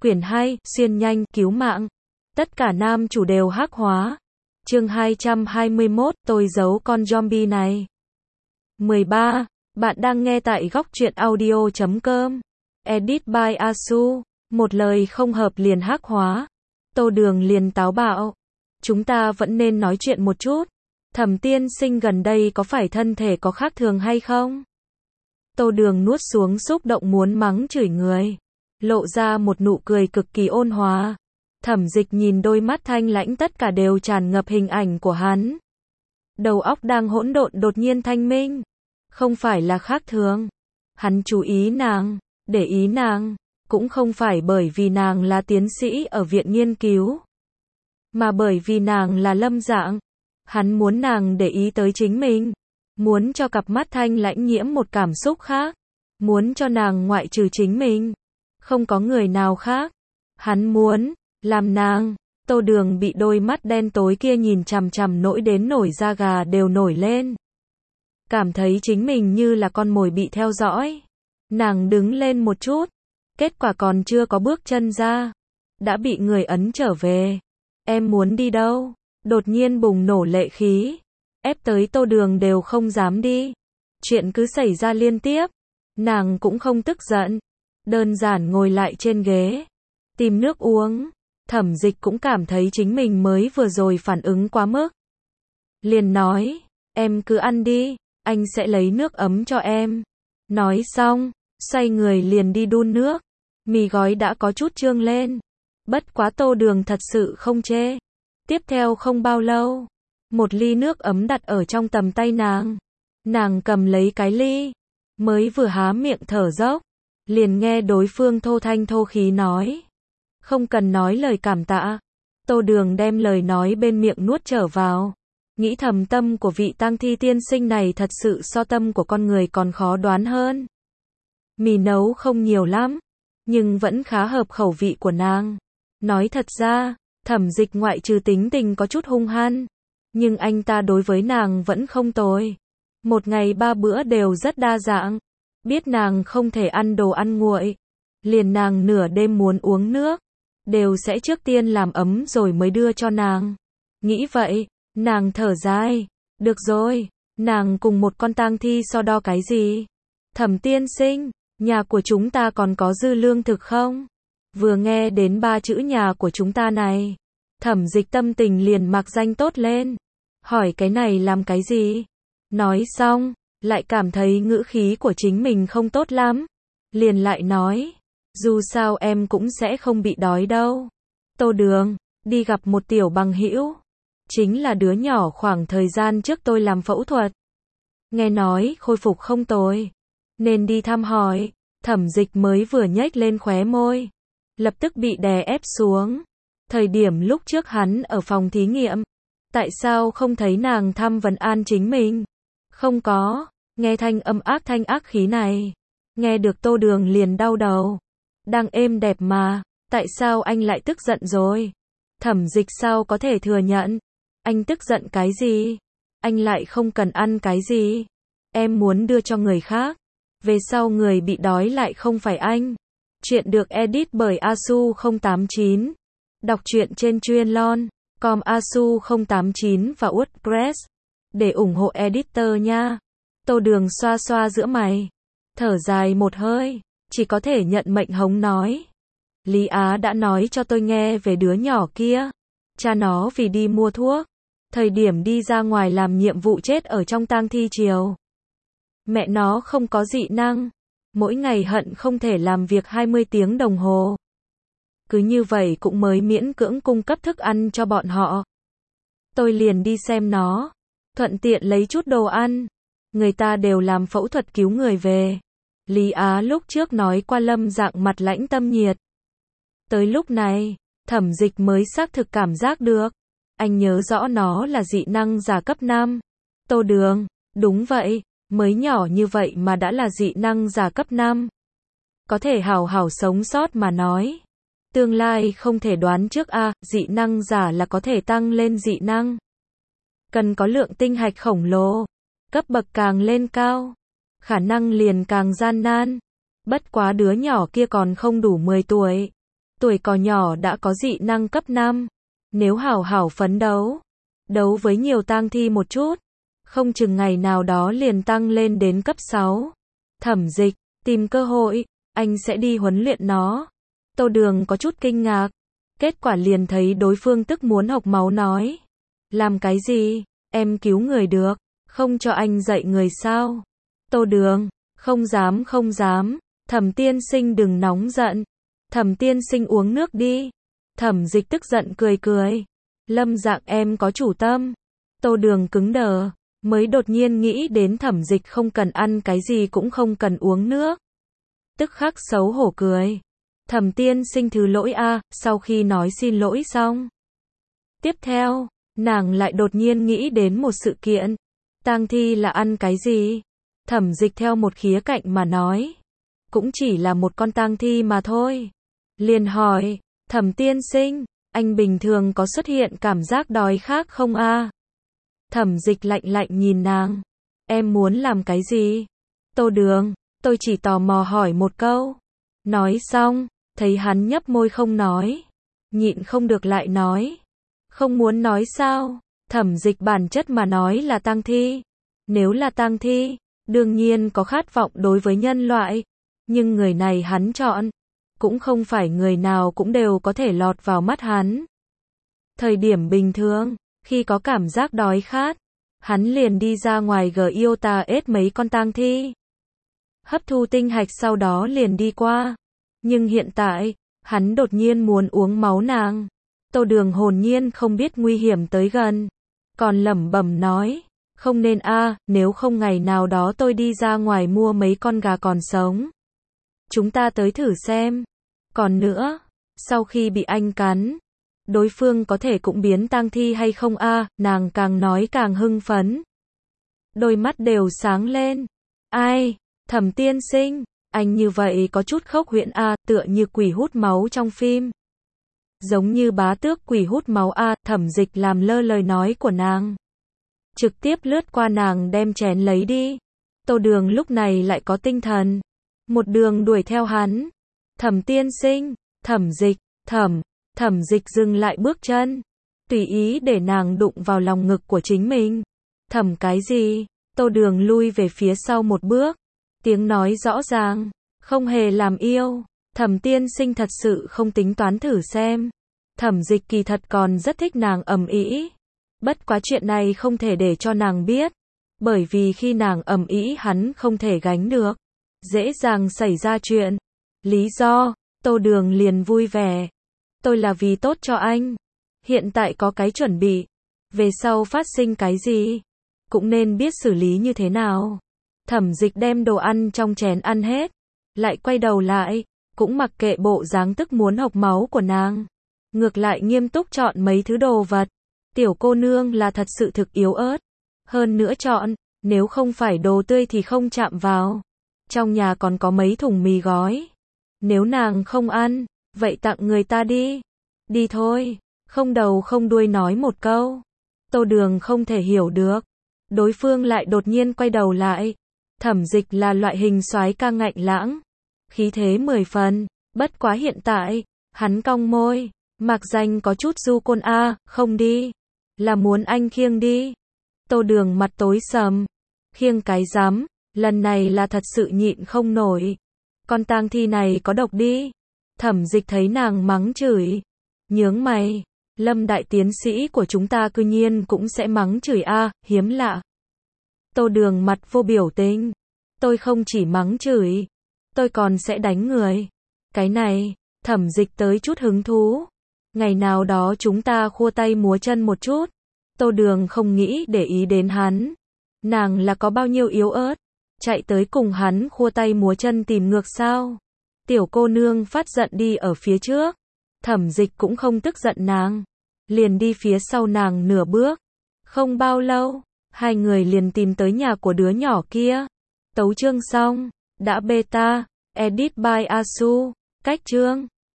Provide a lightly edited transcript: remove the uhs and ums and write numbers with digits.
Quyển 2, xuyên nhanh, cứu mạng. Tất cả nam chủ đều hắc hóa. Chương 221, tôi giấu con zombie này. 13. Bạn đang nghe tại góc truyện audio.com. Edit by Asu. Một lời không hợp liền hắc hóa. Tô Đường liền táo bạo. Chúng ta vẫn nên nói chuyện một chút. Thẩm tiên sinh gần đây có phải thân thể có khác thường hay không? Tô Đường nuốt xuống xúc động muốn mắng chửi người. Lộ ra một nụ cười cực kỳ ôn hòa. Thẩm Dịch nhìn đôi mắt thanh lãnh tất cả đều tràn ngập hình ảnh của hắn. Đầu óc đang hỗn độn đột nhiên thanh minh. Không phải là khác thường. Hắn chú ý nàng, để ý nàng, cũng không phải bởi vì nàng là tiến sĩ ở viện nghiên cứu, mà bởi vì nàng là Lâm Dạng. Hắn muốn nàng để ý tới chính mình, muốn cho cặp mắt thanh lãnh nhiễm một cảm xúc khác, muốn cho nàng ngoại trừ chính mình, không có người nào khác. Hắn muốn làm nàng. Tô Đường bị đôi mắt đen tối kia nhìn chằm chằm nỗi đến nổi da gà đều nổi lên. Cảm thấy chính mình như là con mồi bị theo dõi. Nàng đứng lên một chút, kết quả còn chưa có bước chân ra, đã bị người ấn trở về. Em muốn đi đâu? Đột nhiên bùng nổ lệ khí, ép tới Tô Đường đều không dám đi. Chuyện cứ xảy ra liên tiếp, nàng cũng không tức giận, đơn giản ngồi lại trên ghế, tìm nước uống. Thẩm Dịch cũng cảm thấy chính mình mới vừa rồi phản ứng quá mức. Liền nói, em cứ ăn đi, anh sẽ lấy nước ấm cho em. Nói xong, xoay người liền đi đun nước. Mì gói đã có chút trương lên. Bất quá Tô Đường thật sự không chê. Tiếp theo không bao lâu, một ly nước ấm đặt ở trong tầm tay nàng. Nàng cầm lấy cái ly, mới vừa há miệng thở dốc, liền nghe đối phương thô thanh thô khí nói. Không cần nói lời cảm tạ. Tô Đường đem lời nói bên miệng nuốt trở vào. Nghĩ thầm tâm của vị tang thi tiên sinh này thật sự so tâm của con người còn khó đoán hơn. Mì nấu không nhiều lắm, nhưng vẫn khá hợp khẩu vị của nàng. Nói thật ra, Thẩm Dịch ngoại trừ tính tình có chút hung hăng, nhưng anh ta đối với nàng vẫn không tồi. Một ngày 3 bữa đều rất đa dạng. Biết nàng không thể ăn đồ ăn nguội, liền nàng nửa đêm muốn uống nước, đều sẽ trước tiên làm ấm rồi mới đưa cho nàng. Nghĩ vậy, nàng thở dài. Được rồi, nàng cùng một con tang thi so đo cái gì? Thẩm tiên sinh, nhà của chúng ta còn có dư lương thực không? Vừa nghe đến 3 chữ nhà của chúng ta này, Thẩm Dịch tâm tình liền mạc danh tốt lên. Hỏi cái này làm cái gì? Nói xong, lại cảm thấy ngữ khí của chính mình không tốt lắm. Liền lại nói, dù sao em cũng sẽ không bị đói đâu. Tô Đường, đi gặp một tiểu bằng hữu. Chính là đứa nhỏ khoảng thời gian trước tôi làm phẫu thuật. Nghe nói khôi phục không tồi, nên đi thăm hỏi. Thẩm Dịch mới vừa nhếch lên khóe môi, lập tức bị đè ép xuống. Thời điểm lúc trước hắn ở phòng thí nghiệm, tại sao không thấy nàng thăm vấn an chính mình? Không có. Nghe thanh âm thanh ác khí này, nghe được Tô Đường liền đau đầu. Đang êm đẹp mà, tại sao anh lại tức giận rồi? Thẩm Dịch sao có thể thừa nhận? Anh tức giận cái gì? Anh lại không cần ăn cái gì? Em muốn đưa cho người khác. Về sau người bị đói lại không phải anh. Chuyện được edit bởi Asu089. Đọc truyện trên Truyện.com, Asu089 và WordPress. Để ủng hộ editor nha. Tô Đường xoa xoa giữa mày, thở dài một hơi, chỉ có thể nhận mệnh hống nói. Lý Á đã nói cho tôi nghe về đứa nhỏ kia. Cha nó vì đi mua thuốc, thời điểm đi ra ngoài làm nhiệm vụ chết ở trong tang thi triều. Mẹ nó không có dị năng, mỗi ngày hận không thể làm việc 20 tiếng đồng hồ. Cứ như vậy cũng mới miễn cưỡng cung cấp thức ăn cho bọn họ. Tôi liền đi xem nó, thuận tiện lấy chút đồ ăn. Người ta đều làm phẫu thuật cứu người về. Lý Á lúc trước nói qua Lâm Dạng mặt lãnh tâm nhiệt. Tới lúc này, Thẩm Dịch mới xác thực cảm giác được. Anh nhớ rõ nó là dị năng giả cấp 5. Tô Đường, đúng vậy, mới nhỏ như vậy mà đã là dị năng giả cấp 5. Có thể hảo hảo sống sót mà nói. Tương lai không thể đoán trước dị năng giả là có thể tăng lên dị năng. Cần có lượng tinh hạch khổng lồ. Cấp bậc càng lên cao, khả năng liền càng gian nan. Bất quá đứa nhỏ kia còn không đủ 10 tuổi. tuổi còn nhỏ đã có dị năng cấp 5. Nếu hảo hảo phấn đấu, đấu với nhiều tang thi một chút, không chừng ngày nào đó liền tăng lên đến cấp 6. Thẩm Dịch, tìm cơ hội, anh sẽ đi huấn luyện nó. Tô Đường có chút kinh ngạc, kết quả liền thấy đối phương tức muốn hộc máu nói. Làm cái gì, em cứu người được, không cho anh dạy người sao? Tô Đường, không dám không dám, Thẩm tiên sinh đừng nóng giận. Thẩm tiên sinh uống nước đi. Thẩm Dịch tức giận cười cười. Lâm Dạng em có chủ tâm. Tô Đường cứng đờ, mới đột nhiên nghĩ đến Thẩm Dịch không cần ăn cái gì cũng không cần uống nước. Tức khắc xấu hổ cười. Thẩm tiên sinh thứ lỗi a. Sau khi nói xin lỗi xong, tiếp theo, nàng lại đột nhiên nghĩ đến một sự kiện. Tang thi là ăn cái gì? Thẩm Dịch theo một khía cạnh mà nói, cũng chỉ là một con tang thi mà thôi. Liền hỏi, Thẩm tiên sinh, anh bình thường có xuất hiện cảm giác đói khát không a? Thẩm Dịch lạnh lạnh nhìn nàng. Em muốn làm cái gì? Tô Đường, tôi chỉ tò mò hỏi một câu. Nói xong, thấy hắn nhấp môi không nói. Nhịn không được lại nói. Không muốn nói sao? Thẩm Dịch bản chất mà nói là tang thi. Nếu là tang thi, đương nhiên có khát vọng đối với nhân loại. Nhưng người này hắn chọn, cũng không phải người nào cũng đều có thể lọt vào mắt hắn. Thời điểm bình thường, khi có cảm giác đói khát, hắn liền đi ra ngoài ết mấy con tang thi. Hấp thu tinh hạch sau đó liền đi qua. Nhưng hiện tại, hắn đột nhiên muốn uống máu nàng. Tô Đường hồn nhiên không biết nguy hiểm tới gần. Còn lẩm bẩm nói, không nên a, nếu không ngày nào đó tôi đi ra ngoài mua mấy con gà còn sống. Chúng ta tới thử xem. Còn nữa, sau khi bị anh cắn, đối phương có thể cũng biến tang thi hay không a? Nàng càng nói càng hưng phấn. Đôi mắt đều sáng lên. Ai, Thẩm tiên sinh, anh như vậy có chút khốc huyễn a, tựa như quỷ hút máu trong phim. Giống như bá tước quỷ hút máu a. Thẩm Dịch làm lơ lời nói của nàng, trực tiếp lướt qua nàng đem chén lấy đi. Tô Đường lúc này lại có tinh thần, một đường đuổi theo hắn. Thẩm tiên sinh, Thẩm Dịch, Thẩm Dịch dừng lại bước chân, tùy ý để nàng đụng vào lòng ngực của chính mình. Thẩm cái gì? Tô Đường lui về phía sau một bước, tiếng nói rõ ràng, không hề làm yêu. Thẩm tiên sinh thật sự không tính toán thử xem. Thẩm Dịch kỳ thật còn rất thích nàng ầm ĩ. Bất quá chuyện này không thể để cho nàng biết, bởi vì khi nàng ầm ĩ hắn không thể gánh được, dễ dàng xảy ra chuyện. Lý do, Tô Đường liền vui vẻ. Tôi là vì tốt cho anh. Hiện tại có cái chuẩn bị. Về sau phát sinh cái gì, cũng nên biết xử lý như thế nào. Thẩm Dịch đem đồ ăn trong chén ăn hết, lại quay đầu lại, cũng mặc kệ bộ dáng tức muốn hộc máu của nàng. Ngược lại nghiêm túc chọn mấy thứ đồ vật. Tiểu cô nương là thật sự thực yếu ớt. Hơn nữa chọn, nếu không phải đồ tươi thì không chạm vào. Trong nhà còn có mấy thùng mì gói. Nếu nàng không ăn, vậy tặng người ta đi. Đi thôi, không đầu không đuôi nói một câu. Tô Đường không thể hiểu được. Đối phương lại đột nhiên quay đầu lại. Thẩm Dịch là loại hình soái ca ngạnh lãng, khí thế 10 phần, bất quá hiện tại, hắn cong môi, mặc danh có chút du côn a, không đi, là muốn anh khiêng đi. Tô Đường mặt tối sầm, khiêng cái rắm, lần này là thật sự nhịn không nổi. Con tang thi này có độc đi. Thẩm Dịch thấy nàng mắng chửi, nhướng mày, Lâm đại tiến sĩ của chúng ta cư nhiên cũng sẽ mắng chửi a, hiếm lạ. Tô Đường mặt vô biểu tình, tôi không chỉ mắng chửi, tôi còn sẽ đánh người. Cái này, Thẩm Dịch tới chút hứng thú. Ngày nào đó chúng ta khua tay múa chân một chút. Tô Đường không nghĩ để ý đến hắn. Nàng là có bao nhiêu yếu ớt, chạy tới cùng hắn khua tay múa chân tìm ngược sao? Tiểu cô nương phát giận đi ở phía trước. Thẩm Dịch cũng không tức giận nàng, liền đi phía sau nàng nửa bước. Không bao lâu, hai người liền tìm tới nhà của đứa nhỏ kia. Tấu chương xong, đã beta, edit by Asu, cách chương.